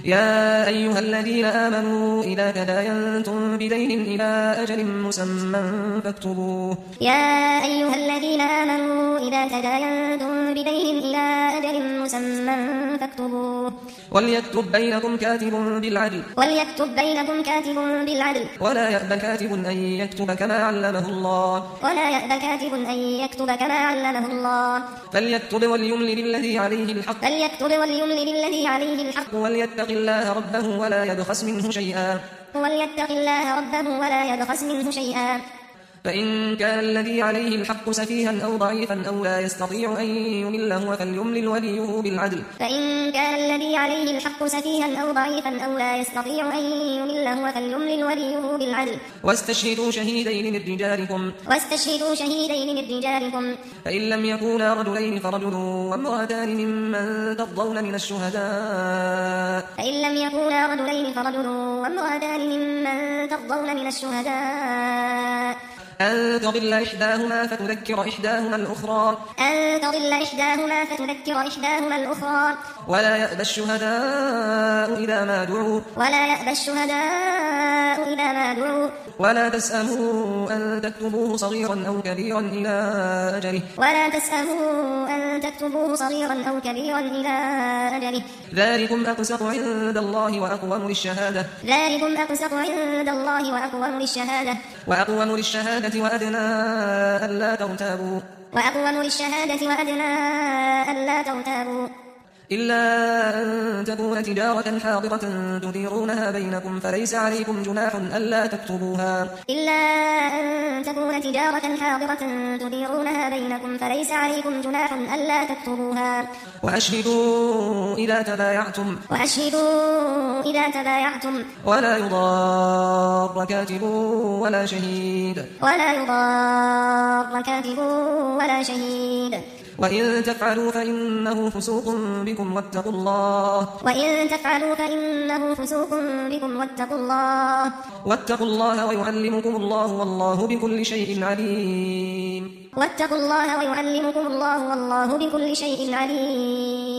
يا أيها الذين آمنوا إذا تداينتم بدين إلى أجل مسمى فاكتبوه. يا أيها الذين آمنوا إذا تداينتم بدين إلى أجل مسمى فاكتبوه. وليكتب بينكم كاتب بالعدل. وليكتب بينكم كاتب بالعدل. ولا يأبى كاتب أن يكتب كما علمه الله. ولا يأبى كاتب أن يكتب كما علمه الله. فليكتب وليملل الذي عليه الحق. فليكتب وليملل الذي عليه الحق. وليتق الله ربه ولا يبخس منه شيئا. وليتق الله ربه ولا يبخس منه شيئا. فإن كان الذي عليه الحق سفيها أو ضعيفا أو لا يستطيع أن يمل هو فليملل وليه بالعدل. فإن كان الذي عليه الحق سفيها أو ضعيفا أو لا يستطيع أن يمل هو فليملل وليه بالعدل. واستشهدوا شهيدين من رجالكم. واستشهدوا شهيدين من رجالكم. فإن لم يكونا رجلين فرجل وامرأتان ممن ترضون من الشهداء. فإن لم يكونا رجلين فرجل وامرأتان ممن ترضون من الشهداء. أن تضل إحداهما فتذكر إحداهما الأخرى. أن تضل إحداهما فتذكر إحداهما الأخرى. ولا يأبى الشهداء إذا ما دعوا. ولا يأبى الشهداء إذا ما دعوا. ولا تسأموا أن تكتبوه صغيرا أو كبيرا إلى أجله. ولا تسأموا أن تكتبوه صغيرا أو كبيرا إلى أجله. ذلكم أقسط عند الله وأقوم للشهادة. ذلكم أقسط عند الله وأقوم للشهادة. وأقوم للشهادة وأدنى ألا ترتابوا. وأقوم للشهادة وأدنى ألا ترتابوا. إلا أن تكون تجارة حاضرة تديرونها بينكم فليس عليكم جناح ألا تكتبوها. إلا أن تكون تجارة حاضرة تديرونها بينكم فليس عليكم جناح ألا تكتبوها. وأشهدوا إذا تبايعتم. وأشهدوا إذا تبايعتم. ولا يضار كاتب ولا شهيد. ولا يضار كاتب ولا شهيد. وإن تفعلوا فإنه فسوق بكم واتقوا الله. وإن تفعلوا فإنه فسوق بكم واتقوا الله. واتقوا الله ويعلمكم الله والله بكل شيء عليم. واتقوا الله ويعلمكم الله والله بكل شيء عليم.